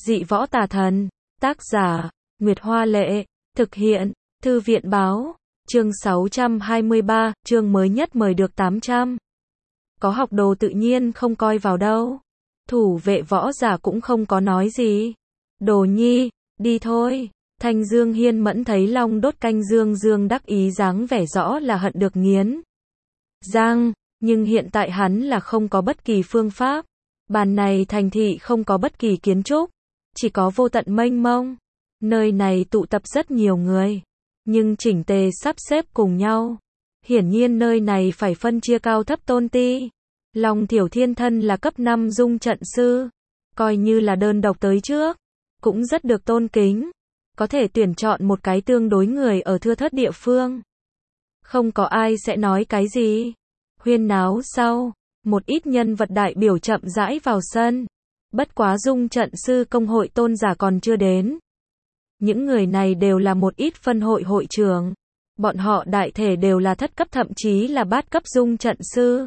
Dị võ tà thần. Tác giả, Nguyệt Hoa Lệ. Thực hiện, Thư viện Báo. Chương 623, chương mới nhất mời được 800. Có học đồ tự nhiên không coi vào đâu. Thủ vệ võ giả cũng không có nói gì. Đồ nhi, đi thôi. Thanh Dương Hiên Mẫn thấy Long đốt canh dương đắc ý dáng vẻ rõ là hận được nghiến răng, nhưng hiện tại hắn là không có bất kỳ phương pháp. Bàn này thành thị không có bất kỳ kiến trúc, chỉ có vô tận mênh mông. Nơi này tụ tập rất nhiều người, nhưng chỉnh tề sắp xếp cùng nhau. Hiển nhiên nơi này phải phân chia cao thấp tôn ti. Long Thiểu Thiên thân là cấp 5 dung trận sư, coi như là đơn độc tới trước, cũng rất được tôn kính. Có thể tuyển chọn một cái tương đối người ở thưa thớt địa phương. Không có ai sẽ nói cái gì. Huyên náo sau, một ít nhân vật đại biểu chậm rãi vào sân. Bất quá dung trận sư công hội tôn giả còn chưa đến. Những người này đều là một ít phân hội hội trưởng. Bọn họ đại thể đều là thất cấp thậm chí là bát cấp dung trận sư.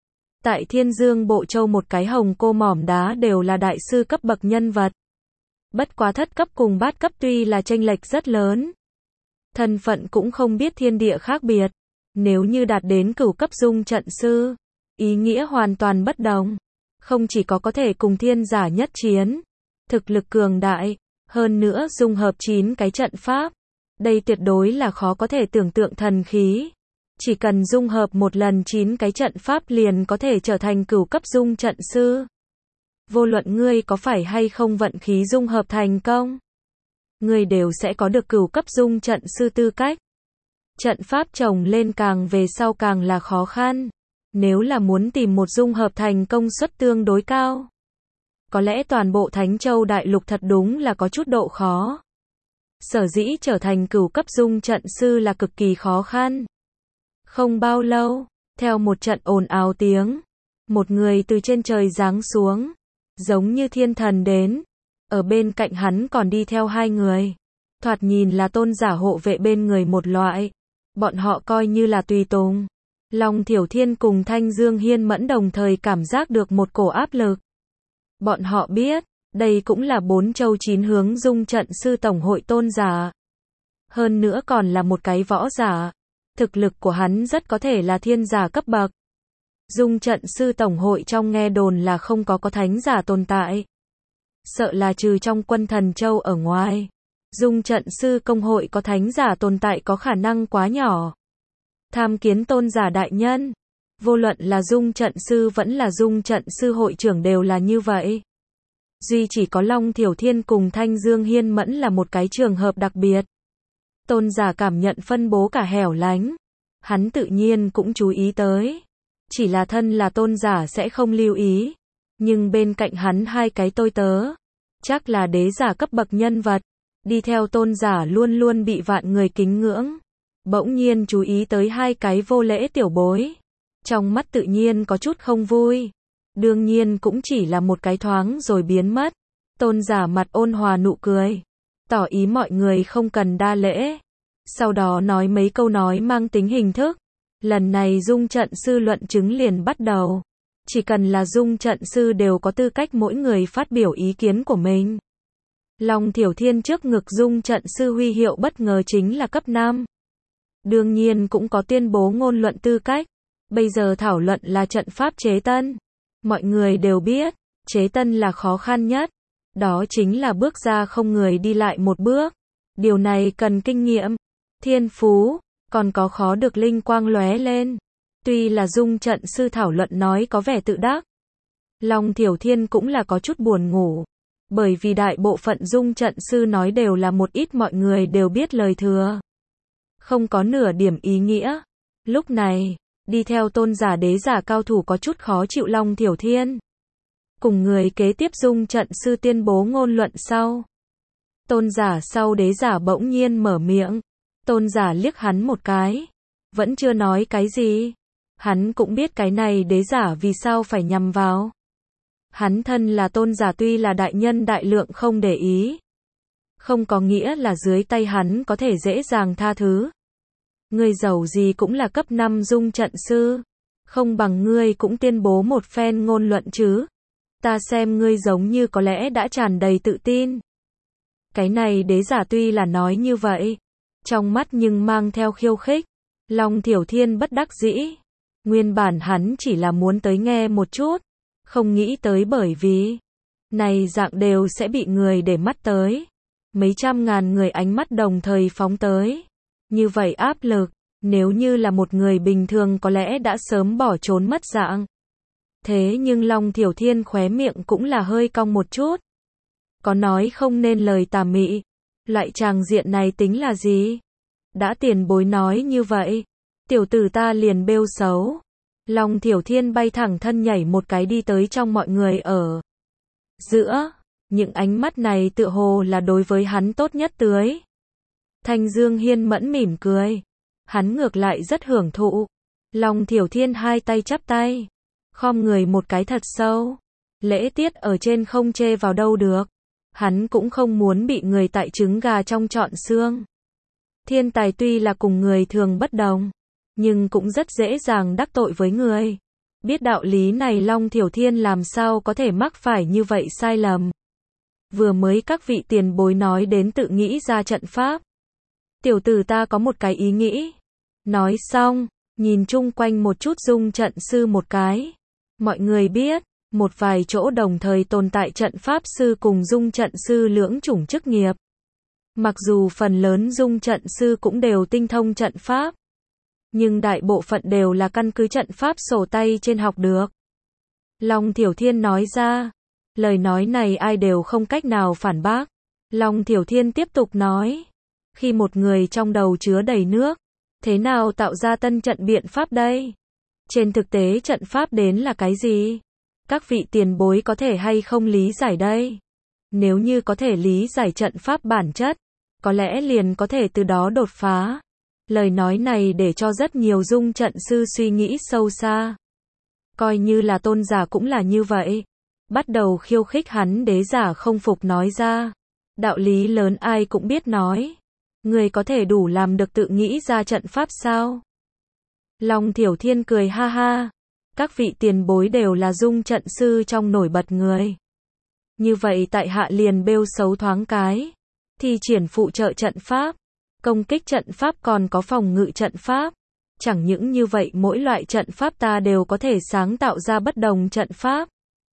Tại Thiên Dương Bộ Châu một cái hồng cô mỏm đá đều là đại sư cấp bậc nhân vật. Bất quá thất cấp cùng bát cấp tuy là chênh lệch rất lớn. Thân phận cũng không biết thiên địa khác biệt. Nếu như đạt đến cửu cấp dung trận sư, ý nghĩa hoàn toàn bất đồng. Không chỉ có thể cùng thiên giả nhất chiến, thực lực cường đại, hơn nữa dung hợp 9 cái trận pháp. Đây tuyệt đối là khó có thể tưởng tượng thần khí. Chỉ cần dung hợp một lần 9 cái trận pháp liền có thể trở thành cửu cấp dung trận sư. Vô luận ngươi có phải hay không vận khí dung hợp thành công, ngươi đều sẽ có được cửu cấp dung trận sư tư cách. Trận pháp chồng lên càng về sau càng là khó khăn. Nếu là muốn tìm một dung hợp thành công suất tương đối cao, có lẽ toàn bộ Thánh Châu Đại Lục thật đúng là có chút độ khó. Sở dĩ trở thành cửu cấp dung trận sư là cực kỳ khó khăn. Không bao lâu, theo một trận ồn ào tiếng, một người từ trên trời giáng xuống, giống như thiên thần đến. Ở bên cạnh hắn còn đi theo 2 người. Thoạt nhìn là tôn giả hộ vệ bên người một loại. Bọn họ coi như là tùy tùng. Long Thiểu Thiên cùng Thanh Dương Hiên Mẫn đồng thời cảm giác được một cổ áp lực. Bọn họ biết, đây cũng là 4 châu 9 hướng dung trận sư tổng hội tôn giả. Hơn nữa còn là một cái võ giả. Thực lực của hắn rất có thể là thiên giả cấp bậc. Dung trận sư tổng hội trong nghe đồn là không có thánh giả tồn tại. Sợ là trừ trong quân thần châu ở ngoài. Dung trận sư công hội có thánh giả tồn tại có khả năng quá nhỏ. Tham kiến tôn giả đại nhân. Vô luận là dung trận sư vẫn là dung trận sư hội trưởng đều là như vậy. Duy chỉ có Long Thiểu Thiên cùng Thanh Dương Hiên Mẫn là một cái trường hợp đặc biệt. Tôn giả cảm nhận phân bố cả hẻo lánh. Hắn tự nhiên cũng chú ý tới. Chỉ là thân là tôn giả sẽ không lưu ý. Nhưng bên cạnh hắn 2 cái tôi tớ, chắc là đế giả cấp bậc nhân vật. Đi theo tôn giả luôn luôn bị vạn người kính ngưỡng. Bỗng nhiên chú ý tới 2 cái vô lễ tiểu bối. Trong mắt tự nhiên có chút không vui. Đương nhiên cũng chỉ là một cái thoáng rồi biến mất. Tôn giả mặt ôn hòa nụ cười. Tỏ ý mọi người không cần đa lễ. Sau đó nói mấy câu nói mang tính hình thức. Lần này dung trận sư luận chứng liền bắt đầu. Chỉ cần là dung trận sư đều có tư cách mỗi người phát biểu ý kiến của mình. Long Thiểu Thiên trước ngực dung trận sư huy hiệu bất ngờ chính là cấp 5. Đương nhiên cũng có tuyên bố ngôn luận tư cách. Bây giờ thảo luận là trận pháp chế tân. Mọi người đều biết, chế tân là khó khăn nhất. Đó chính là bước ra không người đi lại một bước. Điều này cần kinh nghiệm, thiên phú, còn có khó được linh quang lóe lên. Tuy là dung trận sư thảo luận nói có vẻ tự đắc. Long Thiểu Thiên cũng là có chút buồn ngủ. Bởi vì đại bộ phận dung trận sư nói đều là một ít mọi người đều biết lời thừa. Không có nửa điểm ý nghĩa. Lúc này, đi theo tôn giả đế giả cao thủ có chút khó chịu Long Thiểu Thiên. Cùng người kế tiếp dung trận sư tuyên bố ngôn luận sau. Tôn giả sau đế giả bỗng nhiên mở miệng. Tôn giả liếc hắn một cái. Vẫn chưa nói cái gì. Hắn cũng biết cái này đế giả vì sao phải nhằm vào. Hắn thân là tôn giả tuy là đại nhân đại lượng không để ý. Không có nghĩa là dưới tay hắn có thể dễ dàng tha thứ. Ngươi giàu gì cũng là cấp 5 dung trận sư. Không bằng ngươi cũng tuyên bố một phen ngôn luận chứ. Ta xem ngươi giống như có lẽ đã tràn đầy tự tin. Cái này đế giả tuy là nói như vậy, trong mắt nhưng mang theo khiêu khích. Long Thiểu Thiên bất đắc dĩ. Nguyên bản hắn chỉ là muốn tới nghe một chút, không nghĩ tới bởi vì này dạng đều sẽ bị người để mắt tới. Mấy trăm ngàn người ánh mắt đồng thời phóng tới. Như vậy áp lực, nếu như là một người bình thường có lẽ đã sớm bỏ trốn mất dạng. Thế nhưng Long Thiểu Thiên khóe miệng cũng là hơi cong một chút. Có nói không nên lời tà mị. Loại tràng diện này tính là gì? Đã tiền bối nói như vậy, tiểu tử ta liền bêu xấu. Long Thiểu Thiên bay thẳng thân nhảy một cái đi tới trong mọi người ở giữa. Những ánh mắt này tựa hồ là đối với hắn tốt nhất tưới. Thanh Dương Hiên mẫn mỉm cười. Hắn ngược lại rất hưởng thụ. Long Thiểu Thiên hai tay chắp tay, khom người một cái thật sâu. Lễ tiết ở trên không chê vào đâu được. Hắn cũng không muốn bị người tại trứng gà trong trọn xương. Thiên tài tuy là cùng người thường bất đồng, nhưng cũng rất dễ dàng đắc tội với người. Biết đạo lý này Long Thiểu Thiên làm sao có thể mắc phải như vậy sai lầm. Vừa mới các vị tiền bối nói đến tự nghĩ ra trận pháp. Tiểu tử ta có một cái ý nghĩ. Nói xong, nhìn chung quanh một chút dung trận sư một cái. Mọi người biết, một vài chỗ đồng thời tồn tại trận pháp sư cùng dung trận sư lưỡng chủng chức nghiệp. Mặc dù phần lớn dung trận sư cũng đều tinh thông trận pháp, nhưng đại bộ phận đều là căn cứ trận pháp sổ tay trên học được. Long Thiểu Thiên nói ra, lời nói này ai đều không cách nào phản bác. Long Thiểu Thiên tiếp tục nói, khi một người trong đầu chứa đầy nước, thế nào tạo ra tân trận biện pháp đây? Trên thực tế trận pháp đến là cái gì? Các vị tiền bối có thể hay không lý giải đây? Nếu như có thể lý giải trận pháp bản chất, có lẽ liền có thể từ đó đột phá. Lời nói này để cho rất nhiều dung trận sư suy nghĩ sâu xa. Coi như là tôn giả cũng là như vậy. Bắt đầu khiêu khích hắn đế giả không phục nói ra. Đạo lý lớn ai cũng biết nói. Người có thể đủ làm được tự nghĩ ra trận pháp sao? Long Thiểu Thiên cười ha ha. Các vị tiền bối đều là dung trận sư trong nổi bật người. Như vậy tại hạ liền bêu xấu thoáng cái. Thi triển phụ trợ trận pháp, công kích trận pháp còn có phòng ngự trận pháp. Chẳng những như vậy mỗi loại trận pháp ta đều có thể sáng tạo ra bất đồng trận pháp.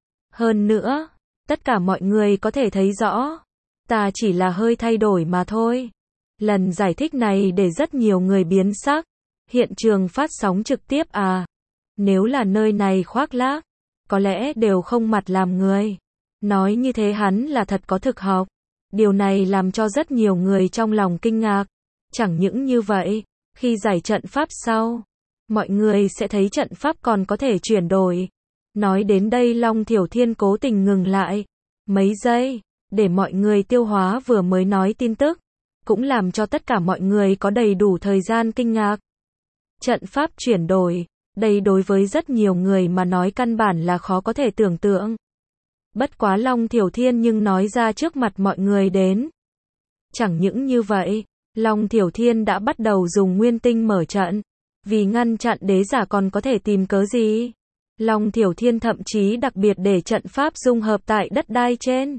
Hơn nữa, tất cả mọi người có thể thấy rõ, ta chỉ là hơi thay đổi mà thôi. Lần giải thích này để rất nhiều người biến sắc. Hiện trường phát sóng trực tiếp à? Nếu là nơi này khoác lác, có lẽ đều không mặt làm người. Nói như thế hắn là thật có thực học. Điều này làm cho rất nhiều người trong lòng kinh ngạc. Chẳng những như vậy, khi giải trận pháp sau, mọi người sẽ thấy trận pháp còn có thể chuyển đổi. Nói đến đây Long Thiểu Thiên cố tình ngừng lại mấy giây, để mọi người tiêu hóa vừa mới nói tin tức, cũng làm cho tất cả mọi người có đầy đủ thời gian kinh ngạc. Trận pháp chuyển đổi, đây đối với rất nhiều người mà nói căn bản là khó có thể tưởng tượng. Bất quá Long Thiểu Thiên nhưng nói ra trước mặt mọi người đến. Chẳng những như vậy, Long Thiểu Thiên đã bắt đầu dùng nguyên tinh mở trận. Vì ngăn chặn đế giả còn có thể tìm cớ gì? Long Thiểu Thiên thậm chí đặc biệt để trận pháp dung hợp tại đất đai trên.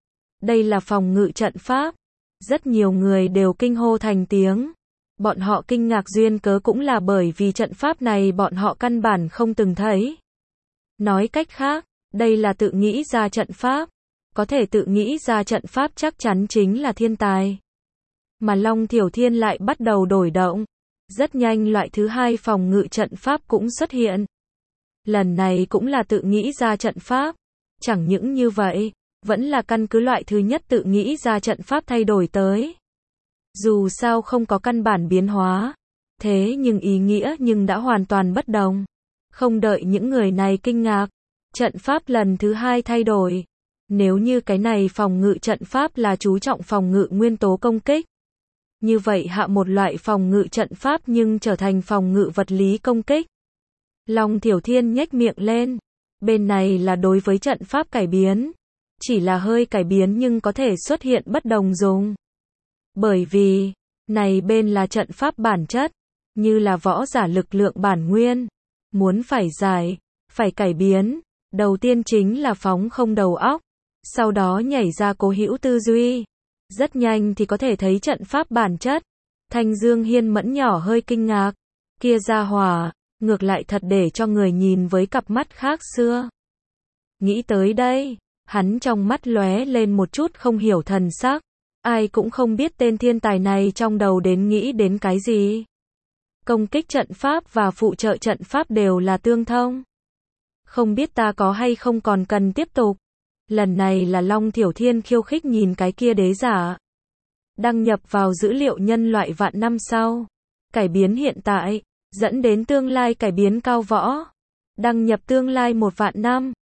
Đây là phòng ngự trận pháp. Rất nhiều người đều kinh hô thành tiếng. Bọn họ kinh ngạc duyên cớ cũng là bởi vì trận pháp này bọn họ căn bản không từng thấy. Nói cách khác, đây là tự nghĩ ra trận pháp. Có thể tự nghĩ ra trận pháp chắc chắn chính là thiên tài. Mà Long Thiểu Thiên lại bắt đầu đổi động. Rất nhanh loại thứ hai phòng ngự trận pháp cũng xuất hiện. Lần này cũng là tự nghĩ ra trận pháp. Chẳng những như vậy, vẫn là căn cứ loại thứ nhất tự nghĩ ra trận pháp thay đổi tới. Dù sao không có căn bản biến hóa, thế nhưng ý nghĩa nhưng đã hoàn toàn bất đồng. Không đợi những người này kinh ngạc, trận pháp lần thứ hai thay đổi. Nếu như cái này phòng ngự trận pháp là chú trọng phòng ngự nguyên tố công kích, như vậy hạ một loại phòng ngự trận pháp nhưng trở thành phòng ngự vật lý công kích. Long Thiểu Thiên nhếch miệng lên. Bên này là đối với trận pháp cải biến. Chỉ là hơi cải biến nhưng có thể xuất hiện bất đồng dùng. Bởi vì, này bên là trận pháp bản chất, như là võ giả lực lượng bản nguyên. Muốn phải giải, phải cải biến, Đầu tiên chính là phóng không đầu óc, sau đó nhảy ra cố hữu tư duy. Rất nhanh thì có thể thấy trận pháp bản chất. Thanh Dương Hiên mẫn nhỏ hơi kinh ngạc. Kia gia hỏa, ngược lại thật để cho người nhìn với cặp mắt khác xưa. Nghĩ tới đây, hắn trong mắt lóe lên một chút không hiểu thần sắc. Ai cũng không biết tên thiên tài này trong đầu đến nghĩ đến cái gì. Công kích trận pháp và phụ trợ trận pháp đều là tương thông. Không biết ta có hay không còn cần tiếp tục. Lần này là Long Thiểu Thiên khiêu khích nhìn cái kia đế giả. Đăng nhập vào dữ liệu nhân loại vạn năm sau. Cải biến hiện tại, dẫn đến tương lai cải biến cao võ. Đăng nhập tương lai 1 vạn năm.